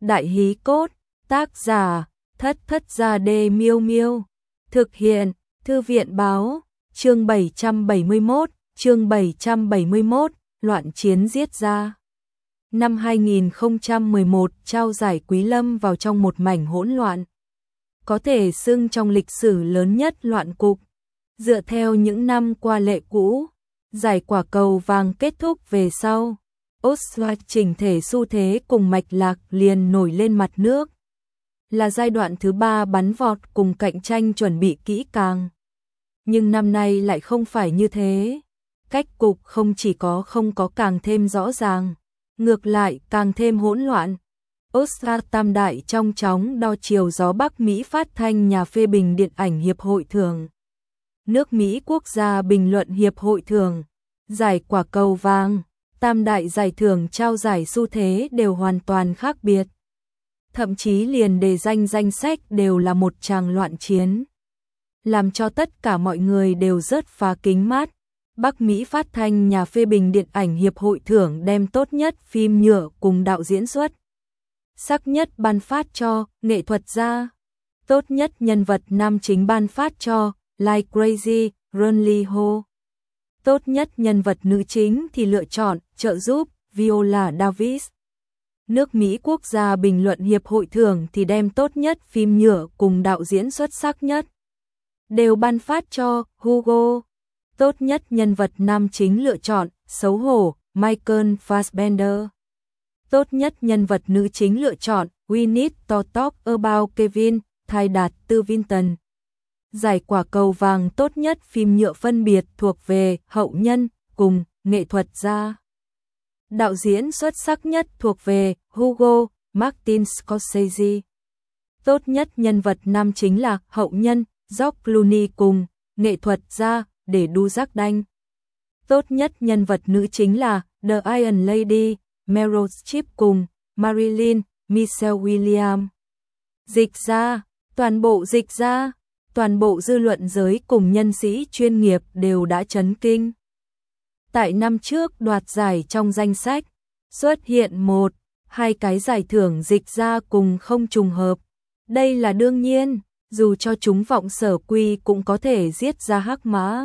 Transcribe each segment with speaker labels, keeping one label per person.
Speaker 1: Đại hí cốt, tác giả, Thất Thất Gia Đê Miêu Miêu. Thực hiện, Thư viện báo, chương 771, loạn chiến giết ra. Năm 2011 trao giải Quý Lâm vào trong một mảnh hỗn loạn. Có thể xưng trong lịch sử lớn nhất loạn cục. Dựa theo những năm qua lệ cũ, giải Quả Cầu Vàng kết thúc về sau. Oscar chỉnh thể xu thế cùng mạch lạc liền nổi lên mặt nước. Là giai đoạn thứ 3 bắn vọt cùng cạnh tranh chuẩn bị kỹ càng. Nhưng năm nay lại không phải như thế. Cách cục không chỉ không có càng thêm rõ ràng, ngược lại càng thêm hỗn loạn. Oscar tam đại trong chóng đo chiều gió Bắc Mỹ Phát thanh Nhà phê bình điện ảnh Hiệp hội Thưởng, nước Mỹ Quốc gia Bình luận Hiệp hội Thưởng, giải Quả Cầu Vàng, tam đại giải thưởng trao giải xu thế đều hoàn toàn khác biệt. Thậm chí liền đề danh sách đều là một tràng loạn chiến. Làm cho tất cả mọi người đều rớt phá kính mát. Bắc Mỹ Phát thanh Nhà phê bình điện ảnh Hiệp hội Thưởng đem tốt nhất phim nhựa cùng đạo diễn xuất sắc nhất ban phát cho nghệ thuật gia. Tốt nhất nhân vật nam chính ban phát cho Like Crazy, Run Lee Ho. Tốt nhất nhân vật nữ chính thì lựa chọn trợ giúp Viola Davis. Nước Mỹ Quốc gia Bình luận Hiệp hội Thưởng thì đem tốt nhất phim nhựa cùng đạo diễn xuất sắc nhất đều ban phát cho Hugo. Tốt nhất nhân vật nam chính lựa chọn xấu hổ Michael Fassbender. Tốt nhất nhân vật nữ chính lựa chọn We Need to Talk About Kevin, thay đạt Tư Vinton. Giải Quả Cầu Vàng tốt nhất phim nhựa phân biệt thuộc về hậu nhân cùng nghệ thuật gia. Đạo diễn xuất sắc nhất thuộc về Hugo Martin Scorsese. Tốt nhất nhân vật nam chính là hậu nhân George Clooney cùng nghệ thuật gia để đu giác đanh. Tốt nhất nhân vật nữ chính là The Iron Lady, Meryl Streep cùng Marilyn Michelle Williams. Dịch ra, toàn bộ dư luận giới cùng nhân sĩ chuyên nghiệp đều đã chấn kinh. Tại năm trước đoạt giải trong danh sách, xuất hiện 1-2 cái giải thưởng dịch ra cùng không trùng hợp. Đây là đương nhiên, dù cho chúng vọng sở quy cũng có thể giết ra hắc mã.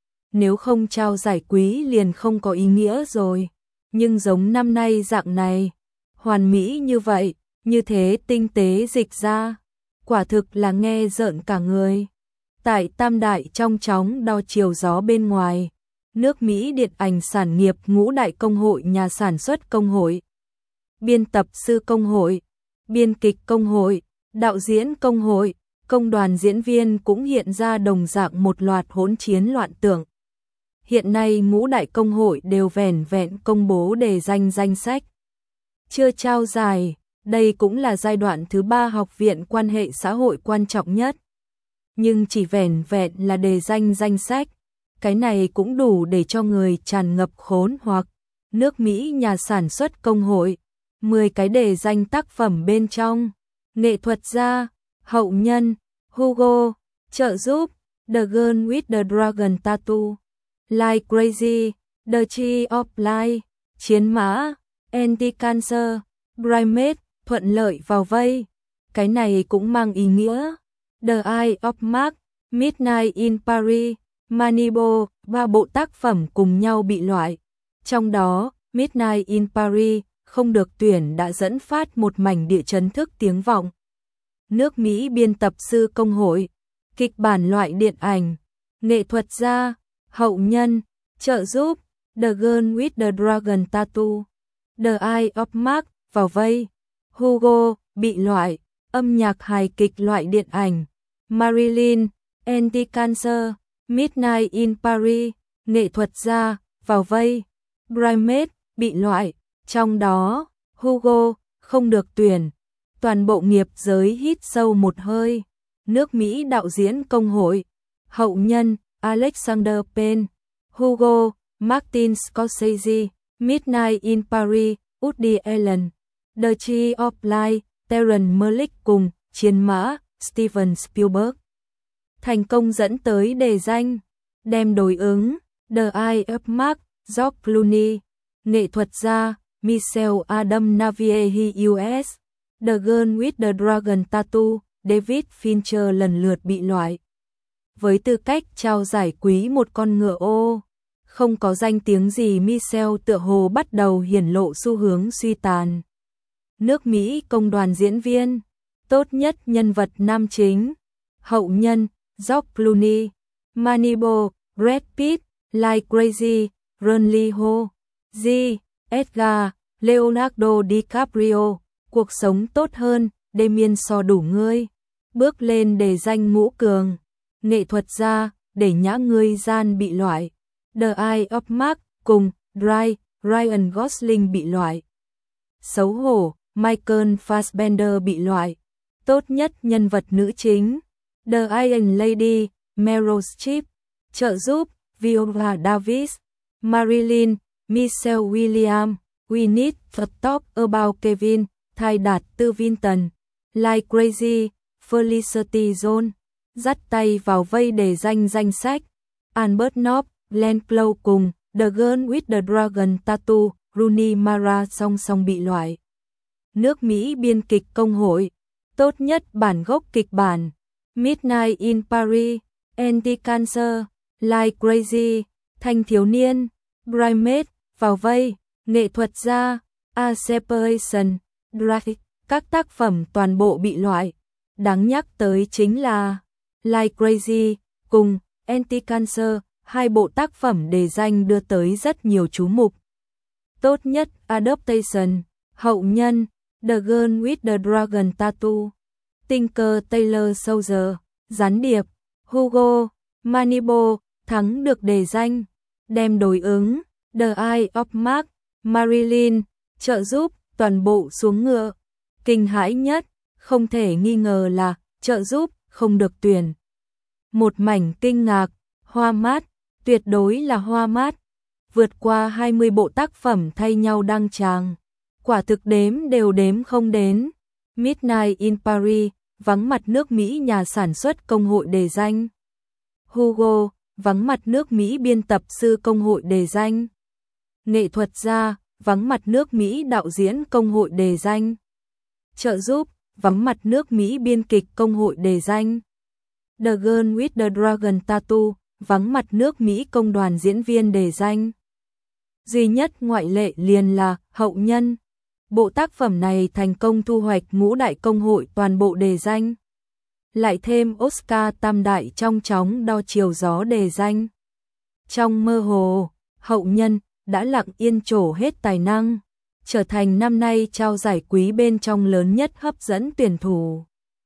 Speaker 1: Nếu không trao giải quý liền không có ý nghĩa rồi. Nhưng giống năm nay dạng này, hoàn mỹ như vậy, như thế tinh tế dịch ra, quả thực là nghe rợn cả người. Tại tam đại trong chóng đo chiều gió bên ngoài, nước Mỹ Điện ảnh Sản nghiệp ngũ đại công hội nhà sản xuất công hội, biên tập sư công hội, biên kịch công hội, đạo diễn công hội, công đoàn diễn viên cũng hiện ra đồng dạng một loạt hỗn chiến loạn tượng. Hiện nay ngũ đại công hội đều vẻn vẹn công bố đề danh sách. Chưa trao giải, đây cũng là giai đoạn thứ 3 học viện quan hệ xã hội quan trọng nhất. Nhưng chỉ vẻn vẹn là đề danh sách, cái này cũng đủ để cho người tràn ngập khốn hoặc. Nước Mỹ nhà sản xuất công hội, 10 cái đề danh tác phẩm bên trong, nghệ thuật gia, hậu nhân, Hugo, trợ giúp, The Girl with the Dragon Tattoo, Like Crazy, The Tree of Life, Chiến Mã, Anti-Cancer, Bridesmaid, thuận lợi vào vây. Cái này cũng mang ý nghĩa. The Eye of Mark, Midnight in Paris, Moneyball, 3 bộ tác phẩm cùng nhau bị loại. Trong đó, Midnight in Paris không được tuyển đã dẫn phát một mảnh địa chấn thức tiếng vọng. Nước Mỹ biên tập sư công hội, kịch bản loại điện ảnh, nghệ thuật gia, hậu nhân, trợ giúp, The Girl with the Dragon Tattoo, The Eye of Mark vào vây, Hugo bị loại, âm nhạc hài kịch loại điện ảnh, Marilyn, Anti-Cancer, Midnight in Paris, nghệ thuật gia vào vây, Bridesmaid bị loại, trong đó Hugo không được tuyển. Toàn bộ nghiệp giới hít sâu một hơi. Nước Mỹ đạo diễn công hội, hậu nhân Alexander Payne, Hugo, Martin Scorsese, Midnight in Paris, Woody Allen, The Tree of Life, Terrence Malick cùng Chiến Mã, Steven Spielberg. Thành công dẫn tới đề danh, đem đối ứng, The Eye of Mark, George Clooney, nghệ thuật gia, Michelle Adam Naviehi US, The Girl with the Dragon Tattoo, David Fincher lần lượt bị loại. Với tư cách trao giải quý một con ngựa ô, không có danh tiếng gì, Michelle tựa hồ bắt đầu hiển lộ xu hướng suy tàn. Nước Mỹ công đoàn diễn viên, tốt nhất nhân vật nam chính, hậu nhân, George Clooney, Moneyball, Brad Pitt, Like Crazy, Ron Lee Ho, G. Edgar, Leonardo DiCaprio, cuộc sống tốt hơn, Damien so đủ ngươi, bước lên để danh ngũ cường, nghệ thuật gia, để nhã ngươi gian bị loại, The Eye of Mark cùng Dry, Ryan Gosling bị loại. Xấu hổ, Michael Fassbender bị loại. Tốt nhất nhân vật nữ chính, The Iron Lady, Meryl Streep. Trợ giúp, Viola Davis, Marilyn, Michelle Williams, We Need to Talk About Kevin, thay đạt Tư Vinton, Like Crazy, Felicity Jones, dắt tay vào vây để danh sách, Albert Nobbs, Glenn Close cùng The Girl with the Dragon Tattoo, Rooney Mara song song bị loại. Nước Mỹ biên kịch công hội, tốt nhất bản gốc kịch bản, Midnight in Paris, Anti-Cancer, Like Crazy, thanh thiếu niên, Bridesmaids, vào vây, nghệ thuật gia, A Separation, Drake, các tác phẩm toàn bộ bị loại. Đáng nhắc tới chính là Like Crazy cùng Anti-Cancer, hai bộ tác phẩm đề danh đưa tới rất nhiều chú mục. Tốt nhất Adaptation, hậu nhân, The Girl with the Dragon Tattoo, Tinker Tailor Soldier, gián điệp, Hugo, Moneyball, thắng được đề danh, đem đối ứng, The Eye of Mark, Marilyn, trợ giúp, toàn bộ xuống ngựa. Kinh hãi nhất, không thể nghi ngờ là, trợ giúp, không được tuyển. Một mảnh kinh ngạc, hoa mát, tuyệt đối là hoa mát. Vượt qua 20 bộ tác phẩm thay nhau đăng tràng. Quả thực đếm đều đếm không đến. Midnight in Paris, vắng mặt nước Mỹ nhà sản xuất công hội đề danh. Hugo, vắng mặt nước Mỹ biên tập sư công hội đề danh. Nghệ thuật gia, vắng mặt nước Mỹ đạo diễn công hội đề danh. Trợ giúp, vắng mặt nước Mỹ biên kịch công hội đề danh. The Girl with the Dragon Tattoo, vắng mặt nước Mỹ công đoàn diễn viên đề danh. Duy nhất ngoại lệ liền là hậu nhân. Bộ tác phẩm này thành công thu hoạch ngũ đại công hội toàn bộ đề danh. Lại thêm Oscar tam đại trong chóng đo chiều gió đề danh. Trong mơ hồ, hậu nhân đã lặng yên trổ hết tài năng, trở thành năm nay trao giải quý bên trong lớn nhất hấp dẫn tuyển thủ.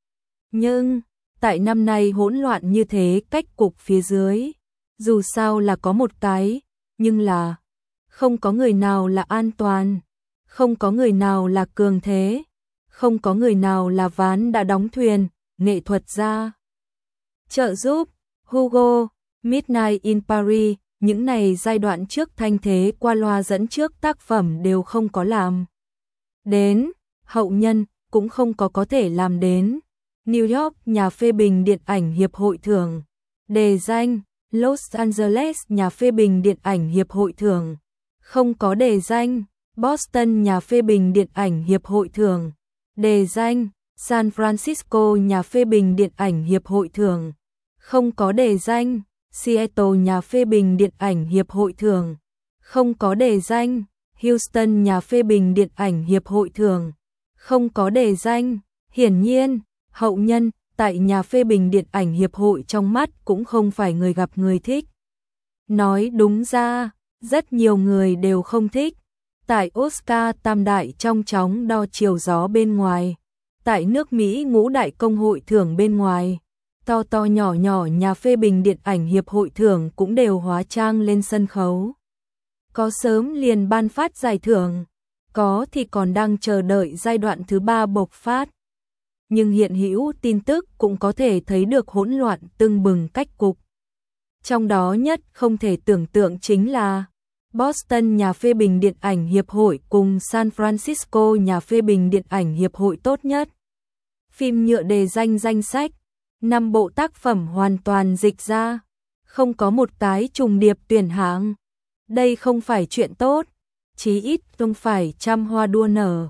Speaker 1: Nhưng, tại năm nay hỗn loạn như thế cách cục phía dưới, dù sao là có một cái, nhưng là không có người nào là an toàn, không có người nào là cường thế, không có người nào là ván đã đóng thuyền, nghệ thuật gia. Trợ giúp, Hugo, Midnight in Paris, những này giai đoạn trước thanh thế qua loa dẫn trước tác phẩm đều không có làm đến, hậu nhân cũng không có thể làm đến. New York nhà phê bình điện ảnh hiệp hội thưởng đề danh, Los Angeles nhà phê bình điện ảnh hiệp hội thưởng không có đề danh, Boston nhà phê bình điện ảnh hiệp hội thưởng đề danh, San Francisco nhà phê bình điện ảnh hiệp hội thưởng không có đề danh, Seattle nhà phê bình điện ảnh hiệp hội thưởng không có đề danh, Houston nhà phê bình điện ảnh hiệp hội thưởng không có đề danh. Hiển nhiên, hậu nhân tại nhà phê bình điện ảnh hiệp hội trong mắt cũng không phải người gặp người thích. Nói đúng ra, rất nhiều người đều không thích. Tại Oscar tam đại trong chóng đo chiều gió bên ngoài, tại nước Mỹ ngũ đại công hội thưởng bên ngoài, to to nhỏ nhỏ nhà phê bình điện ảnh hiệp hội thưởng cũng đều hóa trang lên sân khấu. Có sớm liền ban phát giải thưởng, có thì còn đang chờ đợi giai đoạn thứ 3 bộc phát. Nhưng hiện hữu tin tức cũng có thể thấy được hỗn loạn tưng bừng cách cục. Trong đó nhất không thể tưởng tượng chính là Boston nhà phê bình điện ảnh hiệp hội cùng San Francisco nhà phê bình điện ảnh hiệp hội tốt nhất. Phim nhựa đề danh danh sách, 5 bộ tác phẩm hoàn toàn dịch ra, không có một cái trùng điệp tuyển hạng. Đây không phải chuyện tốt, chí ít không phải trăm hoa đua nở.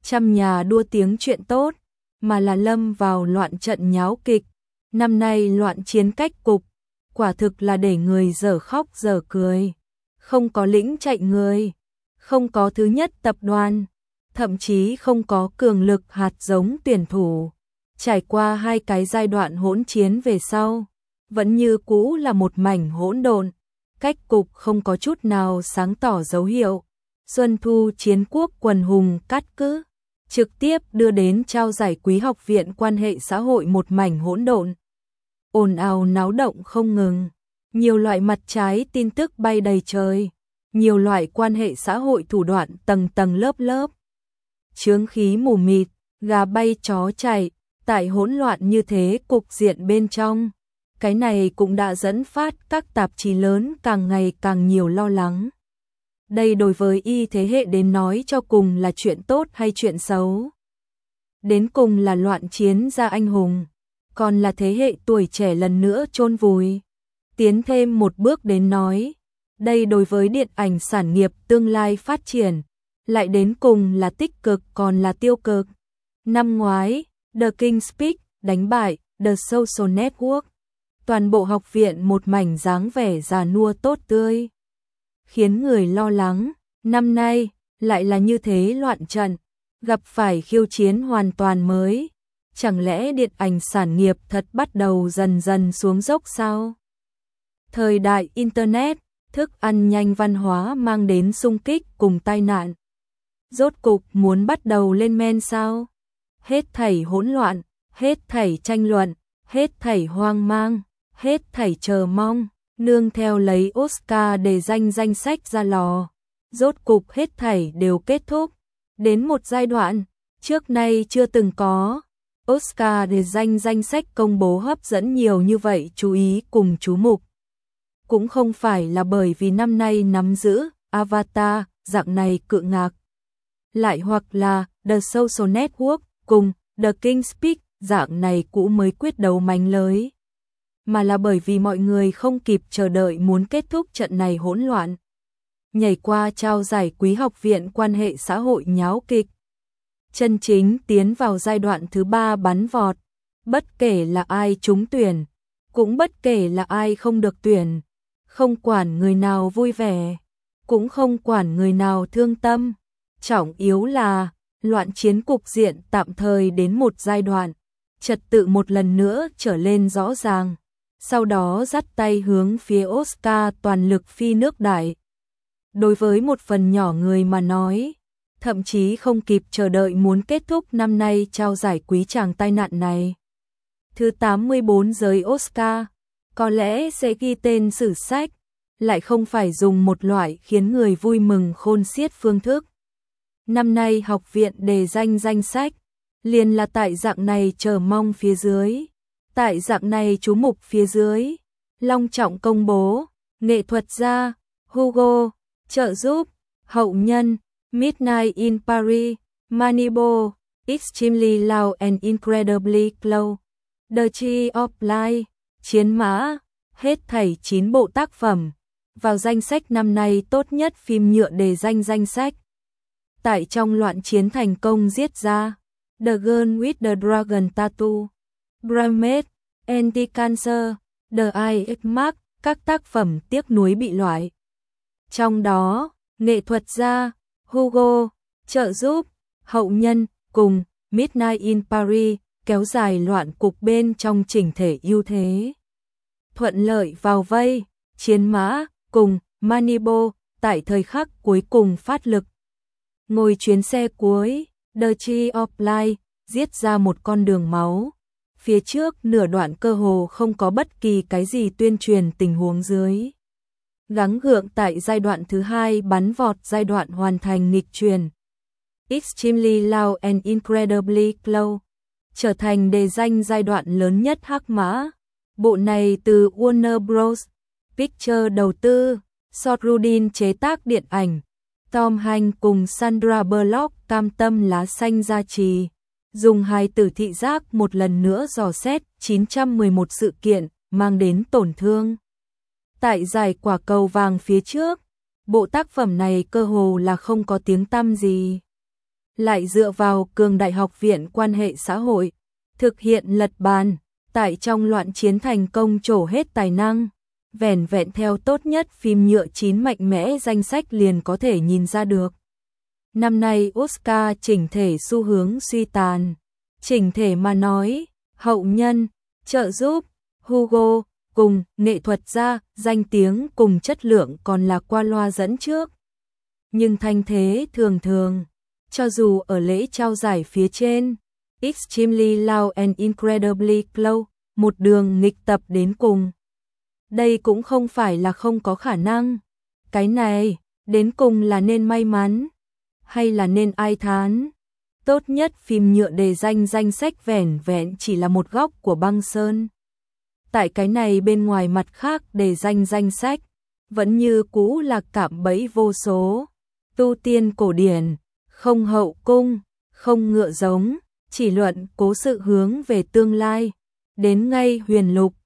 Speaker 1: trăm nhà đua tiếng chuyện tốt, mà là lâm vào loạn trận nháo kịch. Năm nay loạn chiến cách cục, quả thực là để người dở khóc dở cười. Không có lĩnh chạy người, không có thứ nhất tập đoàn, thậm chí không có cường lực hạt giống tuyển thủ. Trải qua hai cái giai đoạn hỗn chiến về sau, vẫn như cũ là một mảnh hỗn độn, cách cục không có chút nào sáng tỏ dấu hiệu. Xuân thu chiến quốc quần hùng cát cứ, trực tiếp đưa đến trao giải quý học viện quan hệ xã hội một mảnh hỗn độn. Ồn ào náo động không ngừng, nhiều loại mặt trái tin tức bay đầy trời, nhiều loại quan hệ xã hội thủ đoạn tầng tầng lớp lớp. Chướng khí mù mịt, gà bay chó chạy, tại hỗn loạn như thế cục diện bên trong. Cái này cũng đã dẫn phát các tạp chí lớn càng ngày càng nhiều lo lắng. Đây đối với y thế hệ đến nói cho cùng là chuyện tốt hay chuyện xấu? Đến cùng là loạn chiến ra anh hùng, còn là thế hệ tuổi trẻ lần nữa chôn vùi. Tiến thêm một bước đến nói, đây đối với điện ảnh sản nghiệp tương lai phát triển, lại đến cùng là tích cực còn là tiêu cực. Năm ngoái, The King's Speech đánh bại The Social Network. Toàn bộ học viện một mảnh dáng vẻ già nua tốt tươi, khiến người lo lắng. Năm nay lại là như thế loạn trận, gặp phải khiêu chiến hoàn toàn mới. Chẳng lẽ điện ảnh sản nghiệp thật bắt đầu dần dần xuống dốc sao? Thời đại Internet, thức ăn nhanh văn hóa mang đến xung kích cùng tai nạn. Rốt cục muốn bắt đầu lên men sao? Hết thảy hỗn loạn, hết thảy tranh luận, hết thảy hoang mang, hết thảy chờ mong, nương theo lấy Oscar để danh sách ra lò. Rốt cục hết thảy đều kết thúc. Đến một giai đoạn, trước nay chưa từng có, Oscar để danh sách công bố hấp dẫn nhiều như vậy chú ý cùng chú mục. Cũng không phải là bởi vì năm nay nắm giữ Avatar dạng này cự ngạc, lại hoặc là The Social Network cùng The King's Speech dạng này cũ mới quyết đấu mánh lới, mà là bởi vì mọi người không kịp chờ đợi muốn kết thúc trận này hỗn loạn. Nhảy qua trao giải quý học viện quan hệ xã hội nháo kịch, chân chính tiến vào giai đoạn thứ 3 bắn vọt. Bất kể là ai trúng tuyển, cũng bất kể là ai không được tuyển, không quản người nào vui vẻ, cũng không quản người nào thương tâm. Trọng yếu là loạn chiến cục diện tạm thời đến một giai đoạn, trật tự một lần nữa trở lên rõ ràng, sau đó dắt tay hướng phía Oscar toàn lực phi nước đại. Đối với một phần nhỏ người mà nói, thậm chí không kịp chờ đợi muốn kết thúc năm nay trao giải quý chàng tai nạn này. Thứ 84 giới Oscar, có lẽ sẽ ghi tên sử sách, lại không phải dùng một loại khiến người vui mừng khôn xiết phương thức. Năm nay học viện đề danh sách, liền là tại dạng này chờ mong phía dưới, tại dạng này chú mục phía dưới, long trọng công bố, nghệ thuật gia, Hugo, trợ giúp, hậu nhân, Midnight in Paris, Moneyball, Extremely Loud and Incredibly Close, The Tree of Life, Chiến mã, hết thảy 9 bộ tác phẩm, vào danh sách năm nay tốt nhất phim nhựa đề danh sách. Tại trong loạn chiến thành công giết ra, The Girl with the Dragon Tattoo, Bramet, Anti-Cancer, The Eye Mark, các tác phẩm tiếc nuối bị loại. Trong đó, nghệ thuật gia, Hugo, trợ giúp, hậu nhân, cùng Midnight in Paris, kéo dài loạn cục bên trong chỉnh thể ưu thế. Thuận lợi vào vây, Chiến mã, cùng Moneyball, tại thời khắc cuối cùng phát lực. Ngồi chuyến xe cuối, The Tree of Life, giết ra một con đường máu. Phía trước nửa đoạn cơ hồ không có bất kỳ cái gì tuyên truyền tình huống dưới. Gắng gượng tại giai đoạn thứ 2 bắn vọt giai đoạn hoàn thành nghịch truyền. Extremely Loud and Incredibly Close, trở thành đề danh giai đoạn lớn nhất hắc mã. Bộ này từ Warner Bros. Pictures đầu tư, Seth Rogen chế tác điện ảnh, Tom Hanks cùng Sandra Bullock cam tâm lá xanh gia trì, dùng hài tử thị giác một lần nữa dò xét 911 sự kiện mang đến tổn thương. Tại giải quả cầu vàng phía trước, bộ tác phẩm này cơ hồ là không có tiếng tăm gì. lại dựa vào cường đại học viện quan hệ xã hội, thực hiện lật bàn, tại trong loạn chiến thành công trổ hết tài năng. Vẻn vẹn theo tốt nhất phim nhựa 9 mạnh mẽ danh sách liền có thể nhìn ra được. Năm nay Oscar chỉnh thể xu hướng suy tàn. Chỉnh thể mà nói, hậu nhân, trợ giúp, Hugo, cùng nghệ thuật gia, danh tiếng cùng chất lượng còn là qua loa dẫn trước. Nhưng thanh thế thường thường, cho dù ở lễ trao giải phía trên, Extremely Loud and Incredibly Close, một đường nghịch tập đến cùng. Đây cũng không phải là không có khả năng. Cái này, đến cùng là nên may mắn, hay là nên ai thán. Tốt nhất phim nhựa đề danh sách vẻn vẹn chỉ là một góc của băng sơn. Tại cái này bên ngoài mặt khác đề danh sách, vẫn như cũ là cạm bẫy vô số. Tu tiên cổ điển, không hậu cung, không ngựa giống, chỉ luận cố sự hướng về tương lai. Đến ngay huyền lục,